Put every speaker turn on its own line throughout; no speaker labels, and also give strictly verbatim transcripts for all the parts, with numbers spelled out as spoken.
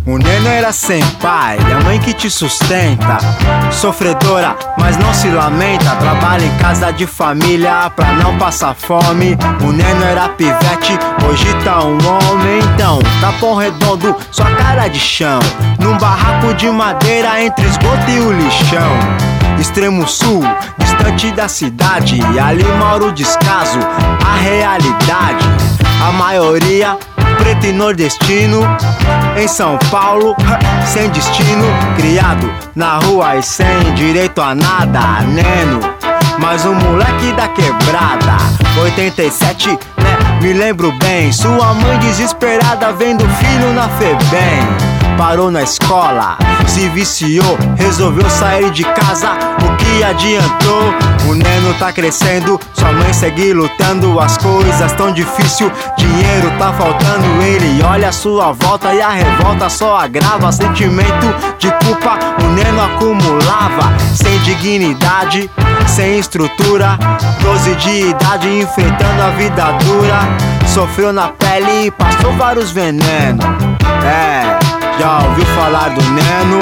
O Neno era sem pai, a mãe que te sustenta. Sofredora, mas não se lamenta. Trabalha em casa de família pra não passar fome. O Neno era pivete, hoje tá um homem. Então, Capão Redondo, sua cara de chão. Num barraco de madeira entre esgoto e o lixão. Extremo sul, distante da cidade. Ali mora o descaso, a realidade. A maioria preto e nordestino. Em São Paulo, sem destino. Criado na rua e sem direito a nada. Neno, mas um moleque da quebrada. Oitenta e sete, né, me lembro bem. Sua mãe desesperada vendo o filho na Febem. Parou na escola, se viciou, resolveu sair de casa. O que adiantou? O Neno tá crescendo, sua mãe segue lutando. As coisas tão difícil, dinheiro tá faltando. Ele olha a sua volta e a revolta só agrava. Sentimento de culpa o Neno acumulava. Sem dignidade, sem estrutura. Doze de idade enfrentando a vida dura. Sofreu na pele e passou vários venenos. É, já ouviu falar do Neno?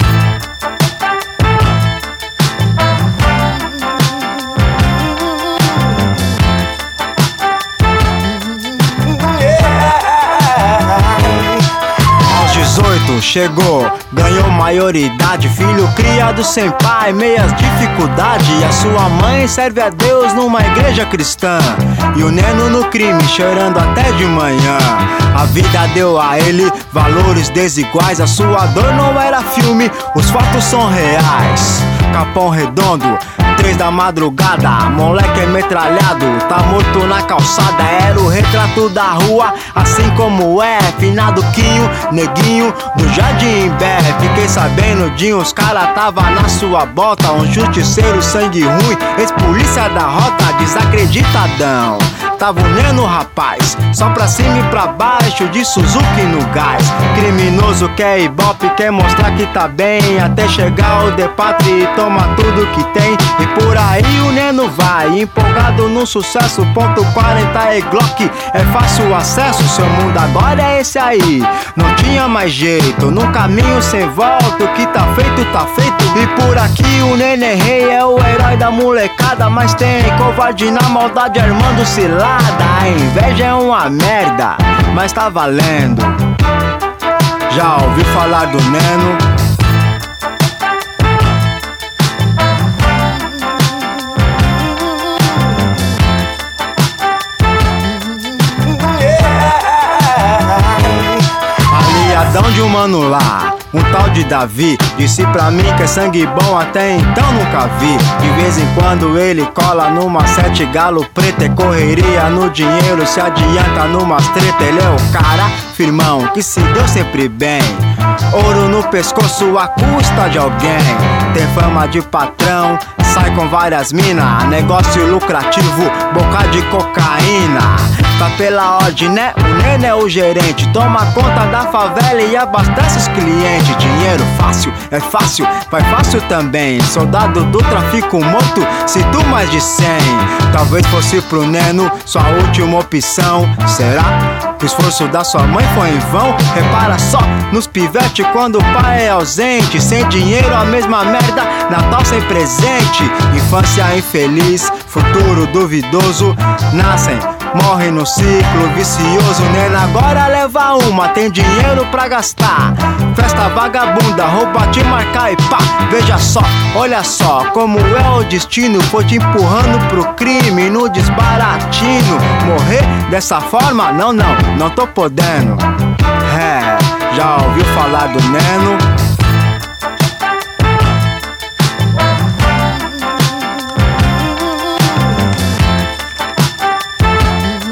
Aos dezoito chegou, ganhou maioridade. Filho criado sem pai, meias dificuldade. E a sua mãe serve a Deus numa igreja cristã. E o Neno no crime, chorando até de manhã. A vida deu a ele valores desiguais. A sua dor não era filme, os fatos são reais. Capão Redondo, três da madrugada, moleque é metralhado, tá morto na calçada. Era o retrato da rua, assim como é finado Quinho, neguinho do Jardim Bé. Fiquei sabendo de uns cara tava na sua bota. Um justiceiro, sangue ruim, ex-polícia da rota, desacreditadão. Tava o Neno, rapaz, só pra cima e pra baixo, de Suzuki no gás. Criminoso quer ibope, quer mostrar que tá bem, até chegar o Depatre e toma tudo que tem. E por aí o Neno vai, empolgado no sucesso. Ponto quarenta e Glock, é fácil acesso. Seu mundo agora é esse aí, não tinha mais jeito. Num caminho sem volta, o que tá feito, tá feito. E por aqui o Neno é rei, é o herói da molecada. Mas tem covarde na maldade armando cilada. A inveja é uma merda, mas tá valendo. Já ouviu falar do Neno? Aliadão de um mano lá, um tal de Davi, disse pra mim que é sangue bom, até então nunca vi. De vez em quando ele cola numa sete galo preto. É correria no dinheiro, se adianta numas treta. Ele é o cara firmão que se deu sempre bem. Ouro no pescoço à custa de alguém. Tem fama de patrão, sai com várias minas. Negócio lucrativo, boca de cocaína. Tá pela ordem, né? O Neno é o gerente, toma conta da favela e abastece os clientes. Dinheiro fácil, é fácil, vai fácil também. Soldado do tráfico morto, se tu mais de cem. Talvez fosse pro Neno sua última opção. Será que o esforço da sua mãe foi em vão? Repara só nos pivete quando o pai é ausente. Sem dinheiro a mesma merda, Natal sem presente. Infância infeliz, futuro duvidoso. Nascem, morrem no ciclo vicioso. Neno agora leva uma, tem dinheiro pra gastar. Festa vagabunda, rouba te marcar e pá. Veja só, olha só como é o destino. Foi te empurrando pro crime no desbaratino. Morrer dessa forma? Não, não, não tô podendo. É, já ouviu falar do Neno?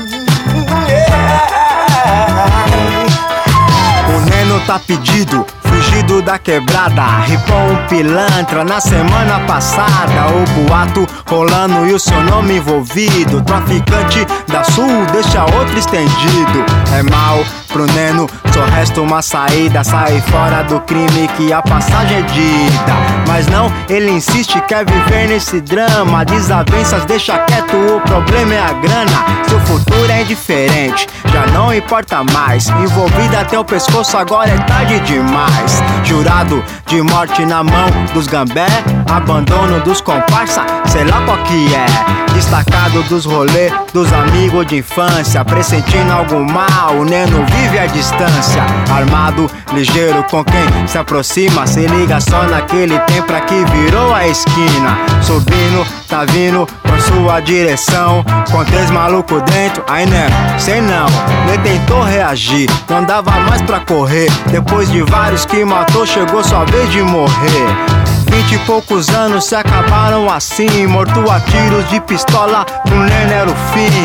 Tá pedido, Fugido da quebrada, ripou um pilantra na semana passada. O boato rolando e o seu nome envolvido. Traficante da Sul deixa outro estendido. É mal pro Neno, só resta uma saída. Sair fora do crime que a passagem é dita. Mas não, ele insiste, quer viver nesse drama. Desavenças, deixa quieto, o problema é a grana. Seu futuro é indiferente, já não importa mais. Envolvido até o pescoço, agora é tarde demais. Jurado de morte na mão dos gambé. Abandono dos comparsa, sei lá qual que é. Destacado dos rolês dos amigos de infância. Pressentindo algo mal, o Neno vive à distância. Armado, ligeiro com quem se aproxima. Se liga só naquele tempo que virou a esquina. Subindo, tá vindo com sua direção. Com três malucos dentro, aí Neno, sei não. Nem tentou reagir, não dava mais pra correr. Depois de vários que matou, chegou sua vez de morrer. Vinte e poucos anos se acabaram assim. Morto a tiros de pistola, pro Neno era o fim.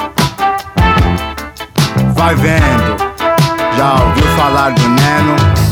Vai vendo, já ouviu falar do Neno?